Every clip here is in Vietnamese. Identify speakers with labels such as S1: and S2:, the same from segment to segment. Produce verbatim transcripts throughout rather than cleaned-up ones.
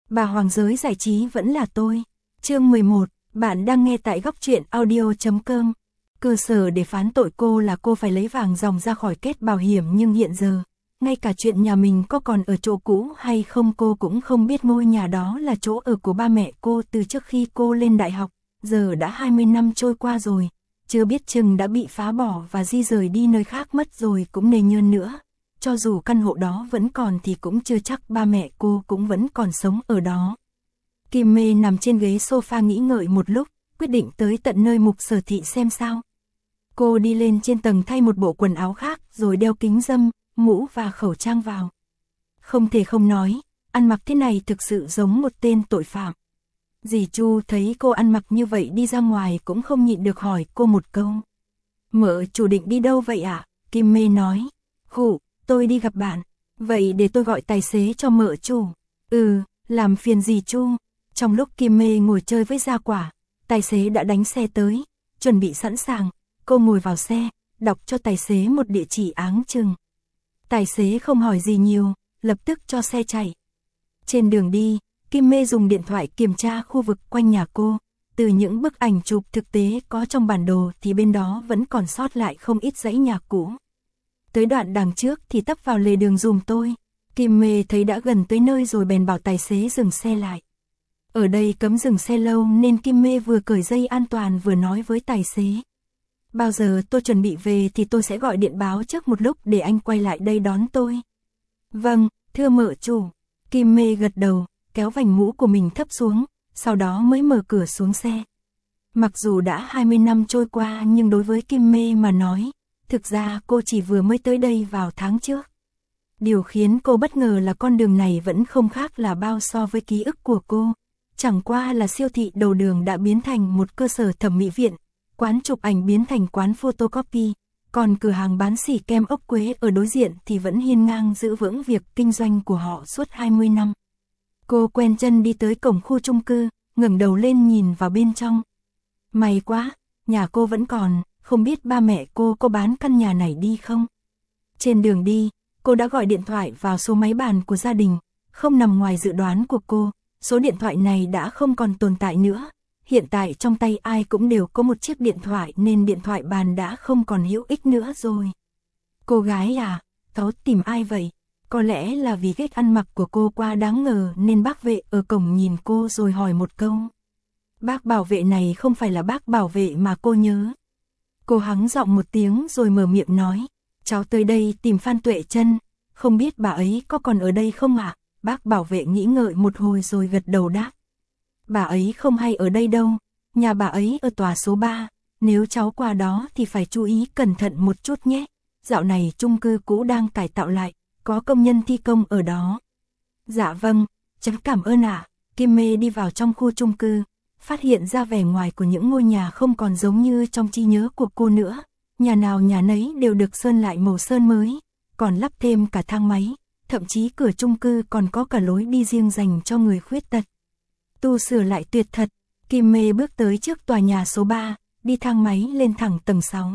S1: Bà Hoàng giới giải trí vẫn là tôi. Chương mười một, bạn đang nghe tại góc truyện audio chấm com. Cơ sở để phán tội cô là cô phải lấy vàng ròng ra khỏi kết bảo hiểm, nhưng hiện giờ, ngay cả chuyện nhà mình có còn ở chỗ cũ hay không cô cũng không biết. Ngôi nhà đó là chỗ ở của ba mẹ cô từ trước khi cô lên đại học, giờ đã hai mươi năm trôi qua rồi, chưa biết chừng đã bị phá bỏ và di rời đi nơi khác mất rồi cũng nề nhơn nữa. Cho dù căn hộ đó vẫn còn thì cũng chưa chắc ba mẹ cô cũng vẫn còn sống ở đó. Kim Mê nằm trên ghế sofa nghĩ ngợi một lúc, quyết định tới tận nơi Mục Sở Thị xem sao. Cô đi lên trên tầng thay một bộ quần áo khác rồi đeo kính râm, mũ và khẩu trang vào. Không thể không nói, ăn mặc thế này thực sự giống một tên tội phạm. Dì Chu thấy cô ăn mặc như vậy đi ra ngoài cũng không nhịn được hỏi cô một câu. Mợ chủ định đi đâu vậy ạ? À? Kim Mê nói. Khụ, tôi đi gặp bạn. Vậy để tôi gọi tài xế cho mợ chủ. Ừ, làm phiền dì Chu. Trong lúc Kim Mê ngồi chơi với Gia Quả, tài xế đã đánh xe tới, chuẩn bị sẵn sàng. Cô ngồi vào xe, đọc cho tài xế một địa chỉ áng chừng. Tài xế không hỏi gì nhiều, lập tức cho xe chạy. Trên đường đi, Kim Mê dùng điện thoại kiểm tra khu vực quanh nhà cô. Từ những bức ảnh chụp thực tế có trong bản đồ thì bên đó vẫn còn sót lại không ít dãy nhà cũ. Tới đoạn đằng trước thì tấp vào lề đường dùm tôi. Kim Mê thấy đã gần tới nơi rồi bèn bảo tài xế dừng xe lại. Ở đây cấm dừng xe lâu nên Kim Mê vừa cởi dây an toàn vừa nói với tài xế. Bao giờ tôi chuẩn bị về thì tôi sẽ gọi điện báo trước một lúc để anh quay lại đây đón tôi. Vâng, thưa mợ chủ. Kim Mê gật đầu, kéo vành mũ của mình thấp xuống, sau đó mới mở cửa xuống xe. Mặc dù đã hai mươi năm trôi qua nhưng đối với Kim Mê mà nói, thực ra cô chỉ vừa mới tới đây vào tháng trước. Điều khiến cô bất ngờ là con đường này vẫn không khác là bao so với ký ức của cô. Chẳng qua là siêu thị đầu đường đã biến thành một cơ sở thẩm mỹ viện, quán chụp ảnh biến thành quán photocopy, còn cửa hàng bán xỉ kem ốc quế ở đối diện thì vẫn hiên ngang giữ vững việc kinh doanh của họ suốt hai mươi năm. Cô quen chân đi tới cổng khu chung cư, ngẩng đầu lên nhìn vào bên trong. May quá, nhà cô vẫn còn, không biết ba mẹ cô có bán căn nhà này đi không? Trên đường đi, cô đã gọi điện thoại vào số máy bàn của gia đình, không nằm ngoài dự đoán của cô, số điện thoại này đã không còn tồn tại nữa. Hiện tại trong tay ai cũng đều có một chiếc điện thoại nên điện thoại bàn đã không còn hữu ích nữa rồi. Cô gái à, cháu tìm ai vậy? Có lẽ là vì cách ăn mặc của cô quá đáng ngờ nên bác vệ ở cổng nhìn cô rồi hỏi một câu. Bác bảo vệ này không phải là bác bảo vệ mà cô nhớ. Cô hắng giọng một tiếng rồi mở miệng nói. Cháu tới đây tìm Phan Tuệ Trân, không biết bà ấy có còn ở đây không ạ? À? Bác bảo vệ nghĩ ngợi một hồi rồi gật đầu đáp. Bà ấy không hay ở đây đâu, nhà bà ấy ở tòa số ba, nếu cháu qua đó thì phải chú ý cẩn thận một chút nhé. Dạo này chung cư cũ đang cải tạo lại, có công nhân thi công ở đó. Dạ vâng, cháu cảm ơn ạ. À. Kim Mê đi vào trong khu chung cư, phát hiện ra vẻ ngoài của những ngôi nhà không còn giống như trong trí nhớ của cô nữa. Nhà nào nhà nấy đều được sơn lại màu sơn mới, còn lắp thêm cả thang máy, thậm chí cửa chung cư còn có cả lối đi riêng dành cho người khuyết tật. Tu sửa lại tuyệt thật. Kim Mê bước tới trước tòa nhà số ba, đi thang máy lên thẳng tầng sáu.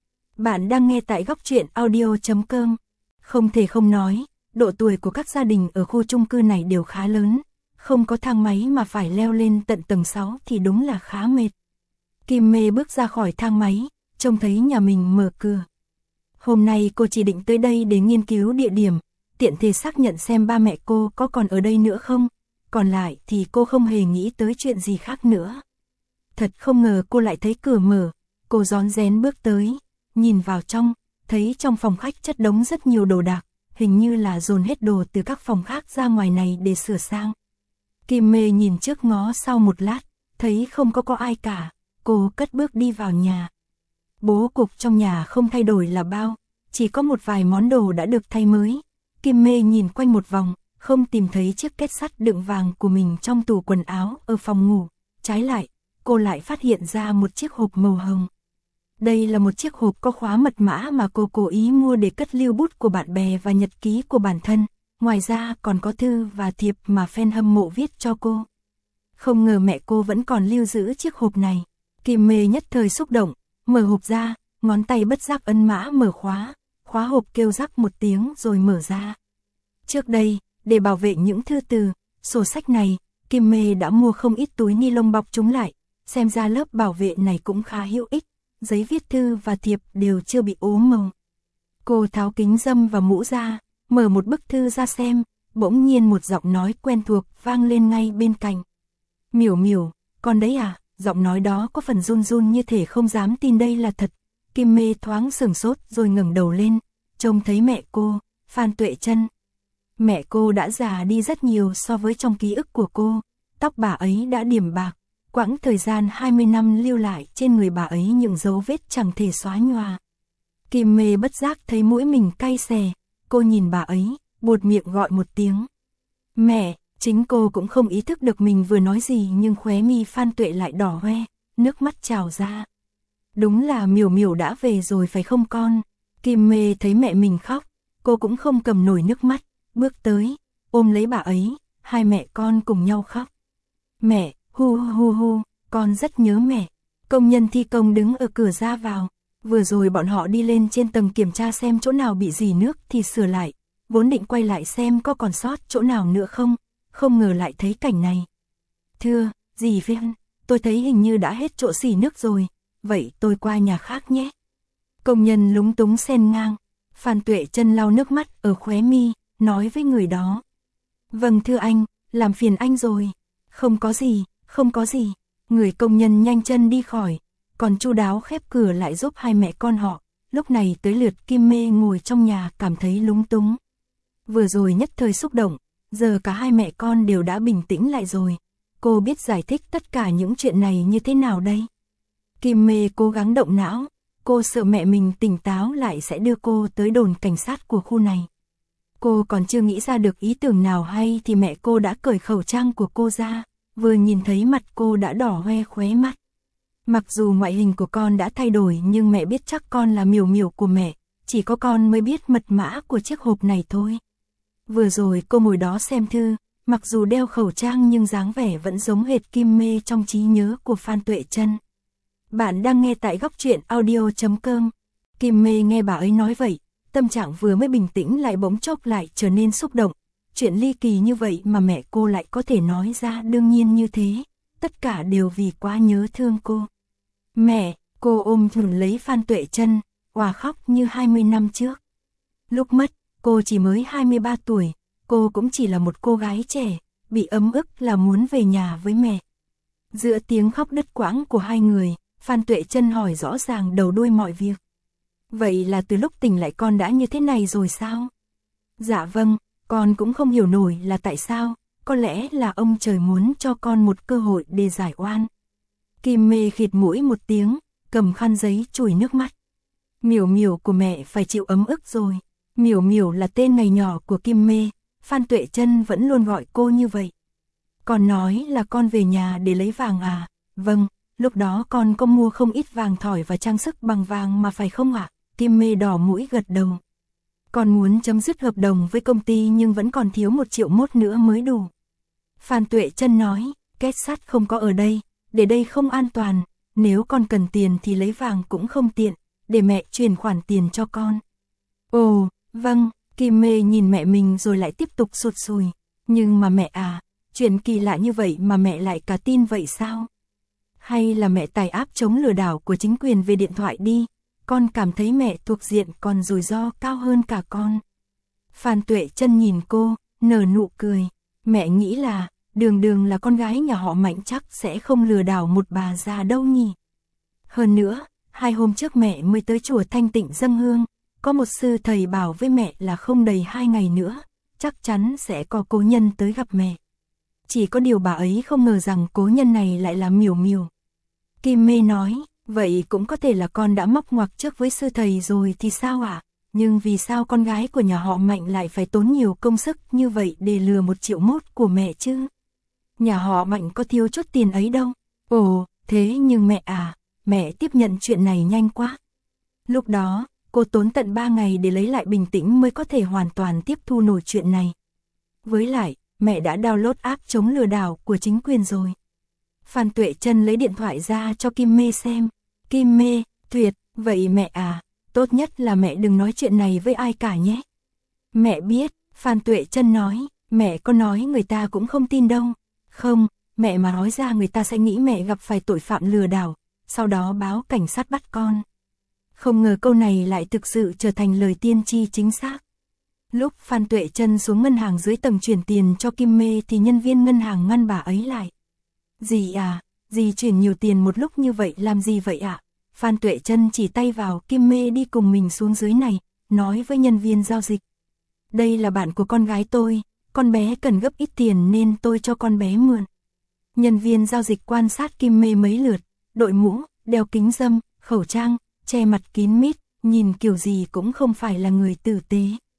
S1: Bạn đang nghe tại góc truyện audio chấm com. Không thể không nói, độ tuổi của các gia đình ở khu chung cư này đều khá lớn. Không có thang máy mà phải leo lên tận tầng sáu thì đúng là khá mệt. Kim Mê bước ra khỏi thang máy, trông thấy nhà mình mở cửa. Hôm nay cô chỉ định tới đây để nghiên cứu địa điểm, tiện thể xác nhận xem ba mẹ cô có còn ở đây nữa không. Còn lại thì cô không hề nghĩ tới chuyện gì khác nữa. Thật không ngờ cô lại thấy cửa mở, cô rón rén bước tới, nhìn vào trong, thấy trong phòng khách chất đống rất nhiều đồ đạc, hình như là dồn hết đồ từ các phòng khác ra ngoài này để sửa sang. Kim Mê nhìn trước ngó sau một lát, thấy không có có ai cả, cô cất bước đi vào nhà. Bố cục trong nhà không thay đổi là bao, chỉ có một vài món đồ đã được thay mới. Kim Mê nhìn quanh một vòng, không tìm thấy chiếc két sắt đựng vàng của mình trong tủ quần áo ở phòng ngủ. Trái lại, cô lại phát hiện ra một chiếc hộp màu hồng. Đây là một chiếc hộp có khóa mật mã mà cô cố ý mua để cất lưu bút của bạn bè và nhật ký của bản thân. Ngoài ra còn có thư và thiệp mà fan hâm mộ viết cho cô. Không ngờ mẹ cô vẫn còn lưu giữ chiếc hộp này. Kim Mê nhất thời xúc động, mở hộp ra, ngón tay bất giác ấn mã mở khóa. Khóa hộp kêu rắc một tiếng rồi mở ra. Trước đây, để bảo vệ những thư từ, sổ sách này, Kim Mê đã mua không ít túi ni lông bọc chúng lại, xem ra lớp bảo vệ này cũng khá hữu ích, giấy viết thư và thiệp đều chưa bị ố màu. Cô tháo kính râm và mũ ra, mở một bức thư ra xem, bỗng nhiên một giọng nói quen thuộc vang lên ngay bên cạnh. Miểu Miểu, con đấy à? Giọng nói đó có phần run run như thể không dám tin đây là thật. Kim Mê thoáng sửng sốt rồi ngẩng đầu lên, trông thấy mẹ cô, Phan Tuệ Trân. Mẹ cô đã già đi rất nhiều so với trong ký ức của cô, tóc bà ấy đã điểm bạc, quãng thời gian hai mươi năm lưu lại trên người bà ấy những dấu vết chẳng thể xóa nhòa. Kim Mê bất giác thấy mũi mình cay xè, cô nhìn bà ấy, buột miệng gọi một tiếng. Mẹ, chính cô cũng không ý thức được mình vừa nói gì nhưng khóe mi Phan Tuệ lại đỏ hoe, nước mắt trào ra. Đúng là Miểu Miểu đã về rồi phải không con? Kim Mê thấy mẹ mình khóc, cô cũng không cầm nổi nước mắt, bước tới, ôm lấy bà ấy, hai mẹ con cùng nhau khóc. Mẹ, hu hu hu, con rất nhớ mẹ. Công nhân thi công đứng ở cửa ra vào, vừa rồi bọn họ đi lên trên tầng kiểm tra xem chỗ nào bị rỉ nước thì sửa lại, vốn định quay lại xem có còn sót chỗ nào nữa không, không ngờ lại thấy cảnh này. Thưa, dì Phiên, tôi thấy hình như đã hết chỗ xỉ nước rồi, vậy tôi qua nhà khác nhé. Công nhân lúng túng xen ngang, Phan Tuệ Trân lau nước mắt ở khóe mi, nói với người đó. Vâng thưa anh, làm phiền anh rồi. Không có gì, không có gì. Người công nhân nhanh chân đi khỏi, còn chu đáo khép cửa lại giúp hai mẹ con họ. Lúc này tới lượt Kim Mê ngồi trong nhà cảm thấy lúng túng. Vừa rồi nhất thời xúc động, giờ cả hai mẹ con đều đã bình tĩnh lại rồi. Cô biết giải thích tất cả những chuyện này như thế nào đây? Kim Mê cố gắng động não, cô sợ mẹ mình tỉnh táo lại sẽ đưa cô tới đồn cảnh sát của khu này. Cô còn chưa nghĩ ra được ý tưởng nào hay thì mẹ cô đã cởi khẩu trang của cô ra, vừa nhìn thấy mặt cô đã đỏ hoe khóe mắt. Mặc dù ngoại hình của con đã thay đổi nhưng mẹ biết chắc con là Miểu Miểu của mẹ, chỉ có con mới biết mật mã của chiếc hộp này thôi. Vừa rồi cô ngồi đó xem thư, mặc dù đeo khẩu trang nhưng dáng vẻ vẫn giống hệt Kim Mê trong trí nhớ của Phan Tuệ Trân. Bạn đang nghe tại góc truyện audio chấm com. Kim Mê nghe bà ấy nói vậy, tâm trạng vừa mới bình tĩnh lại bỗng chốc lại trở nên xúc động. Chuyện ly kỳ như vậy mà mẹ cô lại có thể nói ra đương nhiên như thế, tất cả đều vì quá nhớ thương cô. Mẹ, cô ôm thử lấy Phan Tuệ Trân, òa khóc như hai mươi năm trước. Lúc mất, cô chỉ mới hai mươi ba tuổi, cô cũng chỉ là một cô gái trẻ, bị ấm ức là muốn về nhà với mẹ. Giữa tiếng khóc đứt quãng của hai người, Phan Tuệ Trân hỏi rõ ràng đầu đuôi mọi việc. Vậy là từ lúc tỉnh lại con đã như thế này rồi sao? Dạ vâng, con cũng không hiểu nổi là tại sao, có lẽ là ông trời muốn cho con một cơ hội để giải oan. Kim Mê khịt mũi một tiếng, cầm khăn giấy chùi nước mắt. Miểu Miểu của mẹ phải chịu ấm ức rồi. Miểu Miểu là tên ngày nhỏ của Kim Mê, Phan Tuệ Trân vẫn luôn gọi cô như vậy. Con nói là con về nhà để lấy vàng à? Vâng, lúc đó con có mua không ít vàng thỏi và trang sức bằng vàng mà phải không ạ? Kim Mê đỏ mũi gật đầu. Con muốn chấm dứt hợp đồng với công ty nhưng vẫn còn thiếu một triệu mốt nữa mới đủ. Phan Tuệ Trân nói, kết sắt không có ở đây, để đây không an toàn, nếu con cần tiền thì lấy vàng cũng không tiện, để mẹ chuyển khoản tiền cho con. Ồ, vâng, Kim Mê nhìn mẹ mình rồi lại tiếp tục sụt sùi. Nhưng mà mẹ à, chuyện kỳ lạ như vậy mà mẹ lại cả tin vậy sao? Hay là mẹ tải app chống lừa đảo của chính quyền về điện thoại đi, con cảm thấy mẹ thuộc diện còn rủi ro cao hơn cả con. Phan Tuệ Trân nhìn cô, nở nụ cười, mẹ nghĩ là, đường đường là con gái nhà họ Mạnh chắc sẽ không lừa đảo một bà già đâu nhỉ. Hơn nữa, hai hôm trước mẹ mới tới chùa Thanh Tịnh dâng hương, có một sư thầy bảo với mẹ là không đầy hai ngày nữa, chắc chắn sẽ có cố nhân tới gặp mẹ. Chỉ có điều bà ấy không ngờ rằng cố nhân này lại là Miểu Miểu. Kim Mê nói, vậy cũng có thể là con đã móc ngoặc trước với sư thầy rồi thì sao ạ? À? Nhưng vì sao con gái của nhà họ Mạnh lại phải tốn nhiều công sức như vậy để lừa một triệu mốt của mẹ chứ? Nhà họ Mạnh có thiếu chút tiền ấy đâu. Ồ, thế nhưng mẹ à, mẹ tiếp nhận chuyện này nhanh quá. Lúc đó, cô tốn tận ba ngày để lấy lại bình tĩnh mới có thể hoàn toàn tiếp thu nổi chuyện này. Với lại, mẹ đã download app chống lừa đảo của chính quyền rồi. Phan Tuệ Trân lấy điện thoại ra cho Kim Mê xem. Kim Mê, tuyệt, vậy mẹ à, tốt nhất là mẹ đừng nói chuyện này với ai cả nhé. Mẹ biết, Phan Tuệ Trân nói, mẹ có nói người ta cũng không tin đâu. Không, mẹ mà nói ra người ta sẽ nghĩ mẹ gặp phải tội phạm lừa đảo, sau đó báo cảnh sát bắt con. Không ngờ câu này lại thực sự trở thành lời tiên tri chính xác. Lúc Phan Tuệ Trân xuống ngân hàng dưới tầng chuyển tiền cho Kim Mê thì nhân viên ngân hàng ngăn bà ấy lại. Dì à, dì chuyển nhiều tiền một lúc như vậy làm gì vậy ạ? À? Phan Tuệ Trân chỉ tay vào Kim Mê đi cùng mình xuống dưới này, nói với nhân viên giao dịch. Đây là bạn của con gái tôi, con bé cần gấp ít tiền nên tôi cho con bé mượn. Nhân viên giao dịch quan sát Kim Mê mấy lượt, đội mũ, đeo kính râm, khẩu trang, che mặt kín mít, nhìn kiểu gì cũng không phải là người tử tế.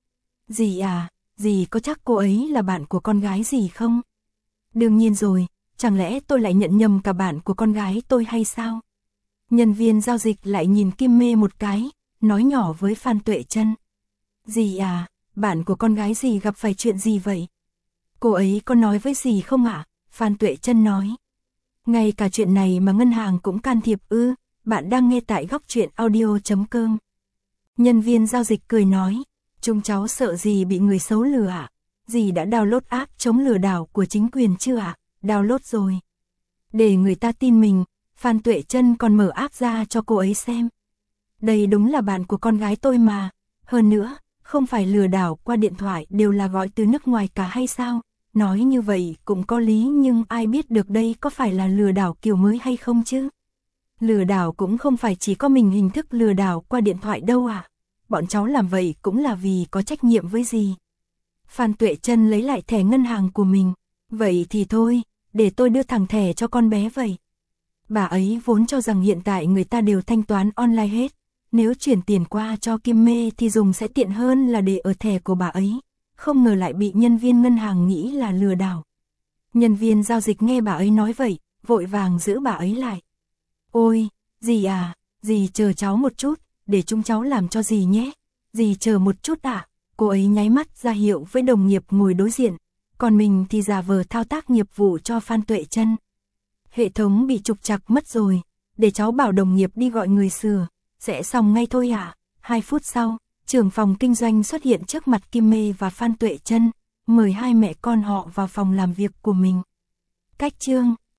S1: Dì à, dì có chắc cô ấy là bạn của con gái dì không? Đương nhiên rồi, chẳng lẽ tôi lại nhận nhầm cả bạn của con gái tôi hay sao? Nhân viên giao dịch lại nhìn Kim Mê một cái, nói nhỏ với Phan Tuệ Trân. Dì à, bạn của con gái dì gặp phải chuyện gì vậy? Cô ấy có nói với dì không ạ? À? Phan Tuệ Trân nói. Ngay cả chuyện này mà ngân hàng cũng can thiệp ư? Bạn đang nghe tại góc truyện audio chấm com. Nhân viên giao dịch cười nói. Chúng cháu sợ dì bị người xấu lừa ạ. À? Dì đã download app chống lừa đảo của chính quyền chưa ạ? À? Download rồi. Để người ta tin mình, Phan Tuệ Trân còn mở app ra cho cô ấy xem. Đây đúng là bạn của con gái tôi mà. Hơn nữa, không phải lừa đảo qua điện thoại đều là gọi từ nước ngoài cả hay sao? Nói như vậy cũng có lý nhưng ai biết được đây có phải là lừa đảo kiểu mới hay không chứ? Lừa đảo cũng không phải chỉ có mình hình thức lừa đảo qua điện thoại đâu à? Bọn cháu làm vậy cũng là vì có trách nhiệm với dì. Phan Tuệ Trân lấy lại thẻ ngân hàng của mình. Vậy thì thôi, để tôi đưa thẳng thẻ cho con bé vậy. Bà ấy vốn cho rằng hiện tại người ta đều thanh toán online hết. Nếu chuyển tiền qua cho Kim Mê thì dùng sẽ tiện hơn là để ở thẻ của bà ấy. Không ngờ lại bị nhân viên ngân hàng nghĩ là lừa đảo. Nhân viên giao dịch nghe bà ấy nói vậy, vội vàng giữ bà ấy lại. Ôi, dì à, dì chờ cháu một chút, để chúng cháu làm cho dì nhé. Dì chờ một chút ạ. À? Cô ấy nháy mắt ra hiệu với đồng nghiệp ngồi đối diện, còn mình thì giả vờ thao tác nghiệp vụ cho Phan Tuệ Trân. Hệ thống bị trục trặc mất rồi, để cháu bảo đồng nghiệp đi gọi người sửa, sẽ xong ngay thôi ạ. À? Hai phút sau, trưởng phòng kinh doanh xuất hiện trước mặt Kim Mê và Phan Tuệ Trân, mời hai mẹ con họ vào phòng làm việc của mình. Cách chương